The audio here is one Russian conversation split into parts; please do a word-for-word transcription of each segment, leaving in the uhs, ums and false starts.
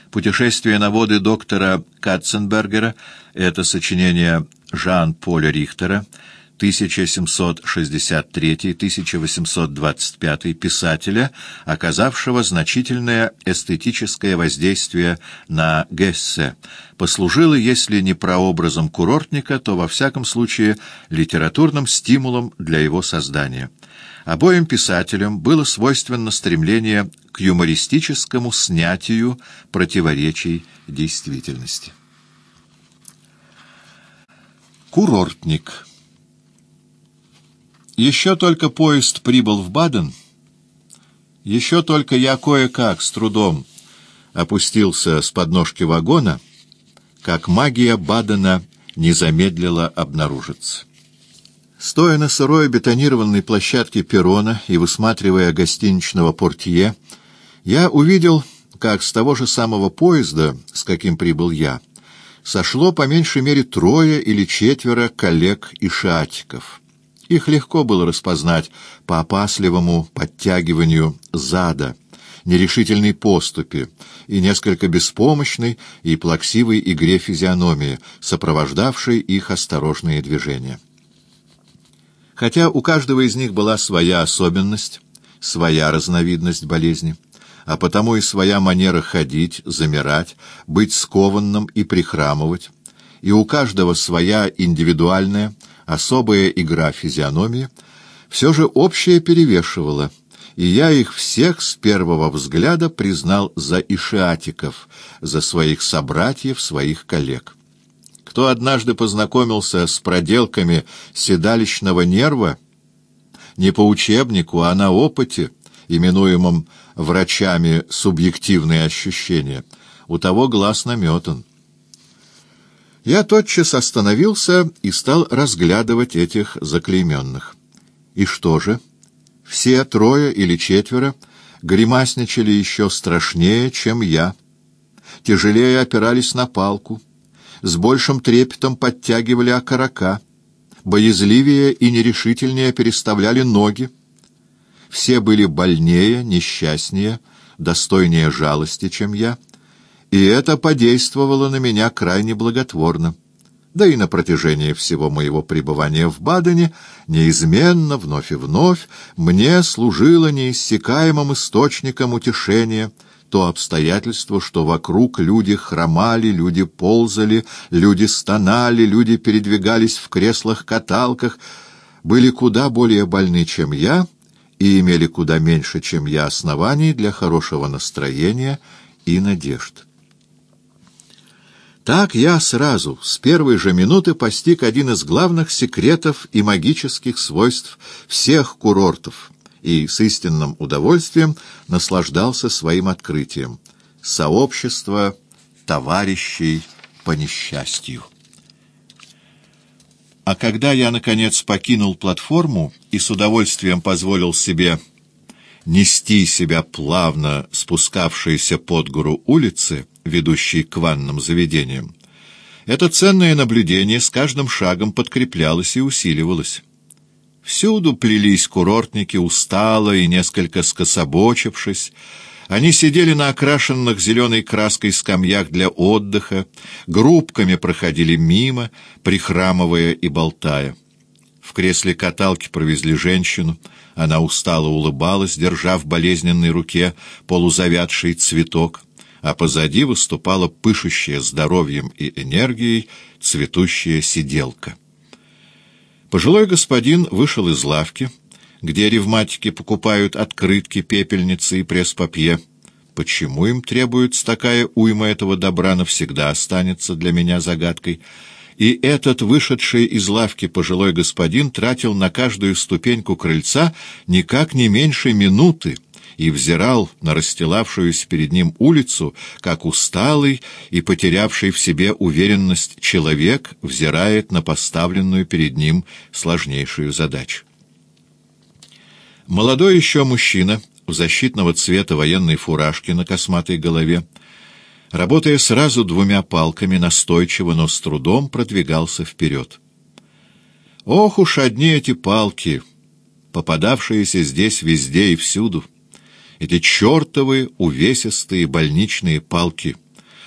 «Путешествие на воды доктора Катценбергера» — это сочинение Жан-Поля Рихтера, тысяча семьсот шестьдесят третий — тысяча восемьсот двадцать пятый, писателя, оказавшего значительное эстетическое воздействие на Гессе, послужило, если не прообразом курортника, то, во всяком случае, литературным стимулом для его создания. Обоим писателям было свойственно стремление к юмористическому снятию противоречий действительности. Курортник. Еще только поезд прибыл в Баден, еще только я кое-как с трудом опустился с подножки вагона, как магия Бадена не замедлила обнаружиться. Стоя на сырой бетонированной площадке перрона и высматривая гостиничного портье, я увидел, как с того же самого поезда, с каким прибыл я, сошло по меньшей мере трое или четверо коллег и шатиков. Их легко было распознать по опасливому подтягиванию зада, нерешительной поступи и несколько беспомощной и плаксивой игре физиономии, сопровождавшей их осторожные движения. Хотя у каждого из них была своя особенность, своя разновидность болезни, а потому и своя манера ходить, замирать, быть скованным и прихрамывать, и у каждого своя индивидуальная, особая игра физиономии, все же общее перевешивало, и я их всех с первого взгляда признал за ишиатиков, за своих собратьев, своих коллег. Кто однажды познакомился с проделками седалищного нерва, не по учебнику, а на опыте, именуемом врачами субъективные ощущения, у того глаз наметан. Я тотчас остановился и стал разглядывать этих заклейменных. И что же? Все трое или четверо гримасничали еще страшнее, чем я, тяжелее опирались на палку, с большим трепетом подтягивали окорока, боязливее и нерешительнее переставляли ноги. Все были больнее, несчастнее, достойнее жалости, чем я, и это подействовало на меня крайне благотворно. Да и на протяжении всего моего пребывания в Бадене неизменно, вновь и вновь, мне служило неиссякаемым источником утешения то обстоятельство, что вокруг люди хромали, люди ползали, люди стонали, люди передвигались в креслах-каталках, были куда более больны, чем я, и имели куда меньше, чем я, оснований для хорошего настроения и надежд. Так я сразу, с первой же минуты, постиг один из главных секретов и магических свойств всех курортов и с истинным удовольствием наслаждался своим открытием — сообщество товарищей по несчастью. А когда я, наконец, покинул платформу и с удовольствием позволил себе нести себя плавно спускавшиеся под гору улицы, ведущей к ванным заведениям, это ценное наблюдение с каждым шагом подкреплялось и усиливалось. Всюду плелись курортники, устало и несколько скособочившись. Они сидели на окрашенных зеленой краской скамьях для отдыха, группками проходили мимо, прихрамывая и болтая. В кресле каталки провезли женщину. Она устало улыбалась, держа в болезненной руке полузавядший цветок, а позади выступала пышущая здоровьем и энергией цветущая сиделка. Пожилой господин вышел из лавки, где ревматики покупают открытки, пепельницы и пресс-папье. Почему им требуется такая уйма этого добра, навсегда останется для меня загадкой. И этот вышедший из лавки пожилой господин тратил на каждую ступеньку крыльца никак не меньше минуты и взирал на расстилавшуюся перед ним улицу, как усталый и потерявший в себе уверенность человек взирает на поставленную перед ним сложнейшую задачу. Молодой еще мужчина в защитного цвета военной фуражки на косматой голове, работая сразу двумя палками, настойчиво, но с трудом продвигался вперед. Ох уж одни эти палки, попадавшиеся здесь везде и всюду, эти чертовы увесистые больничные палки,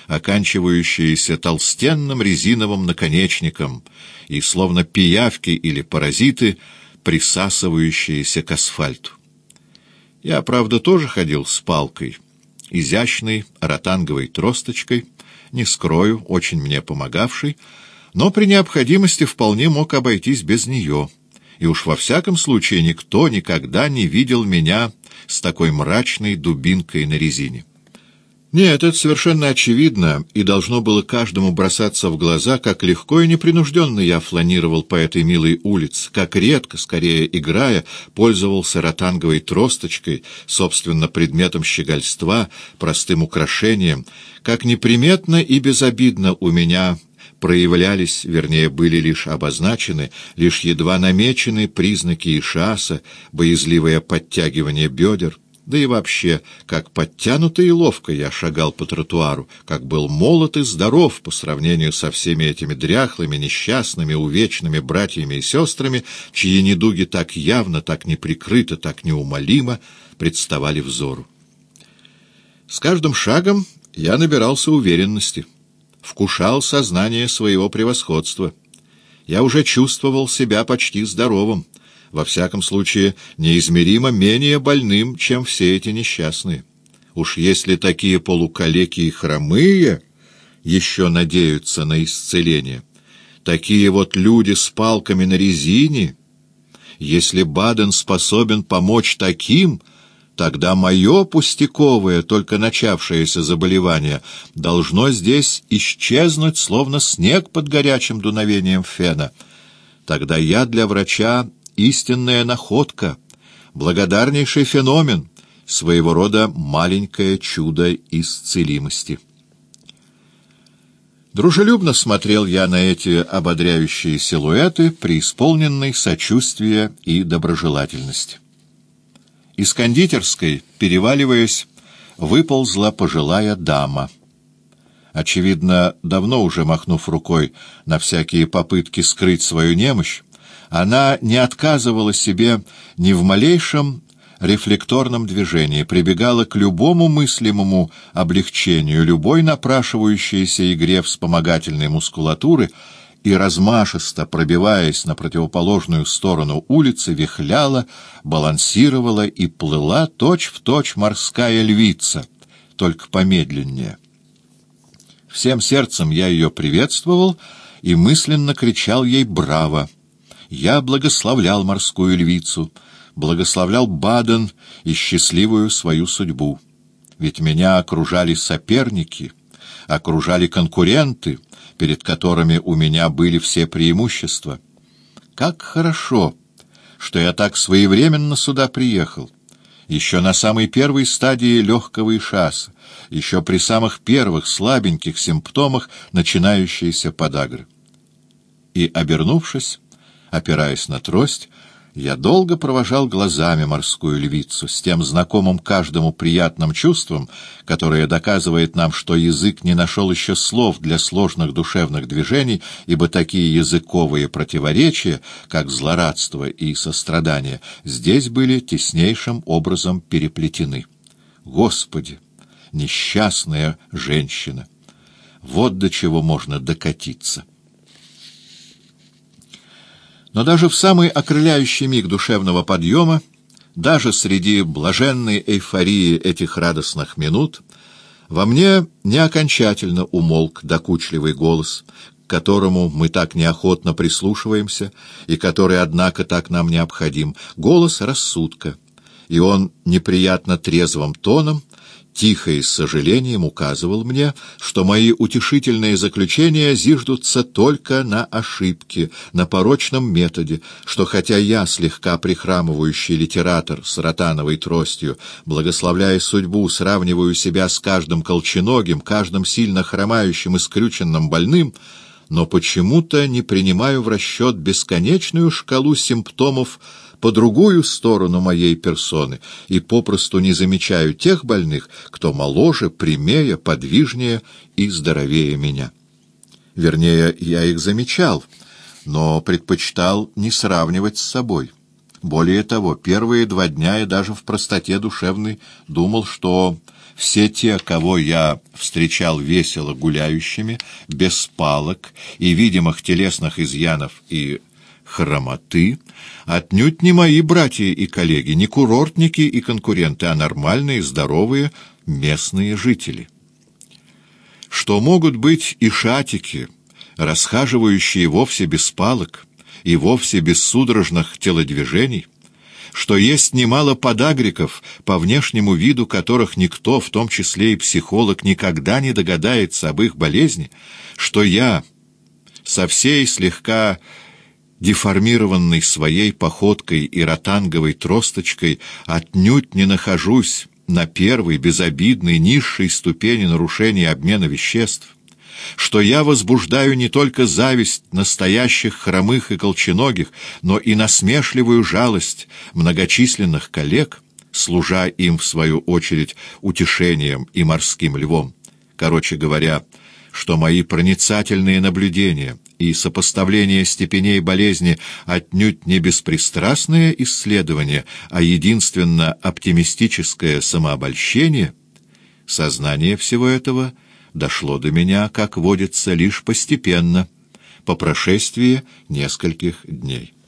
оканчивающиеся толстенным резиновым наконечником и, словно пиявки или паразиты, присасывающиеся к асфальту. Я, правда, тоже ходил с палкой, изящной ротанговой тросточкой, не скрою, очень мне помогавшей, но при необходимости вполне мог обойтись без нее, и уж во всяком случае никто никогда не видел меня с такой мрачной дубинкой на резине. Нет, это совершенно очевидно, и должно было каждому бросаться в глаза, как легко и непринужденно я фланировал по этой милой улице, как редко, скорее играя, пользовался ротанговой тросточкой, собственно, предметом щегольства, простым украшением, как неприметно и безобидно у меня проявлялись, вернее, были лишь обозначены, лишь едва намечены признаки ишиаса, боязливое подтягивание бедер. Да и вообще, как подтянуто и ловко я шагал по тротуару, как был молод и здоров по сравнению со всеми этими дряхлыми, несчастными, увечными братьями и сестрами, чьи недуги так явно, так неприкрыто, так неумолимо представали взору. С каждым шагом я набирался уверенности, вкушал сознание своего превосходства. Я уже чувствовал себя почти здоровым, во всяком случае, неизмеримо менее больным, чем все эти несчастные. Уж если такие полукалеки и хромые еще надеются на исцеление, такие вот люди с палками на резине, если Баден способен помочь таким, тогда мое пустяковое, только начавшееся заболевание должно здесь исчезнуть, словно снег под горячим дуновением фена. Тогда я для врача истинная находка, благодарнейший феномен, своего рода маленькое чудо исцелимости. Дружелюбно смотрел я на эти ободряющие силуэты, преисполненные сочувствия и доброжелательности. Из кондитерской, переваливаясь, выползла пожилая дама. Очевидно, давно уже махнув рукой на всякие попытки скрыть свою немощь, она не отказывала себе ни в малейшем рефлекторном движении, прибегала к любому мыслимому облегчению, любой напрашивающейся игре вспомогательной мускулатуры и, размашисто пробиваясь на противоположную сторону улицы, вихляла, балансировала и плыла точь-в-точь морская львица, только помедленнее. Всем сердцем я ее приветствовал и мысленно кричал ей «Браво!». Я благословлял морскую львицу, благословлял Баден и счастливую свою судьбу. Ведь меня окружали соперники, окружали конкуренты, перед которыми у меня были все преимущества. Как хорошо, что я так своевременно сюда приехал, еще на самой первой стадии легкого ишиаса, еще при самых первых слабеньких симптомах начинающейся подагры. И, обернувшись, опираясь на трость, я долго провожал глазами морскую львицу с тем знакомым каждому приятным чувством, которое доказывает нам, что язык не нашел еще слов для сложных душевных движений, ибо такие языковые противоречия, как злорадство и сострадание, здесь были теснейшим образом переплетены. Господи, несчастная женщина! Вот до чего можно докатиться. Но даже в самый окрыляющий миг душевного подъема, даже среди блаженной эйфории этих радостных минут, во мне не окончательно умолк докучливый голос, к которому мы так неохотно прислушиваемся и который, однако, так нам необходим, голос рассудка, и он неприятно трезвым тоном, тихо и с сожалением указывал мне, что мои утешительные заключения зиждутся только на ошибке, на порочном методе, что хотя я, слегка прихрамывающий литератор с ротановой тростью, благословляя судьбу, сравниваю себя с каждым колченогим, каждым сильно хромающим и скрюченным больным, но почему-то не принимаю в расчет бесконечную шкалу симптомов по другую сторону моей персоны и попросту не замечаю тех больных, кто моложе, прямее, подвижнее и здоровее меня. Вернее, я их замечал, но предпочитал не сравнивать с собой. Более того, первые два дня я даже в простоте душевной думал, что все те, кого я встречал весело гуляющими, без палок и видимых телесных изъянов и хромоты, отнюдь не мои братья и коллеги, не курортники и конкуренты, а нормальные, здоровые местные жители. Что могут быть и шатики, расхаживающие вовсе без палок и вовсе без судорожных телодвижений, что есть немало подагриков, по внешнему виду которых никто, в том числе и психолог, никогда не догадается об их болезни, что я со всей слегка деформированной своей походкой и ротанговой тросточкой отнюдь не нахожусь на первой, безобидной, низшей ступени нарушения обмена веществ, что я возбуждаю не только зависть настоящих хромых и колченогих, но и насмешливую жалость многочисленных коллег, служа им, в свою очередь, утешением и морским львом. Короче говоря, что мои проницательные наблюдения и сопоставление степеней болезни отнюдь не беспристрастное исследование, а единственно оптимистическое самообольщение, сознание всего этого дошло до меня, как водится, лишь постепенно, по прошествии нескольких дней.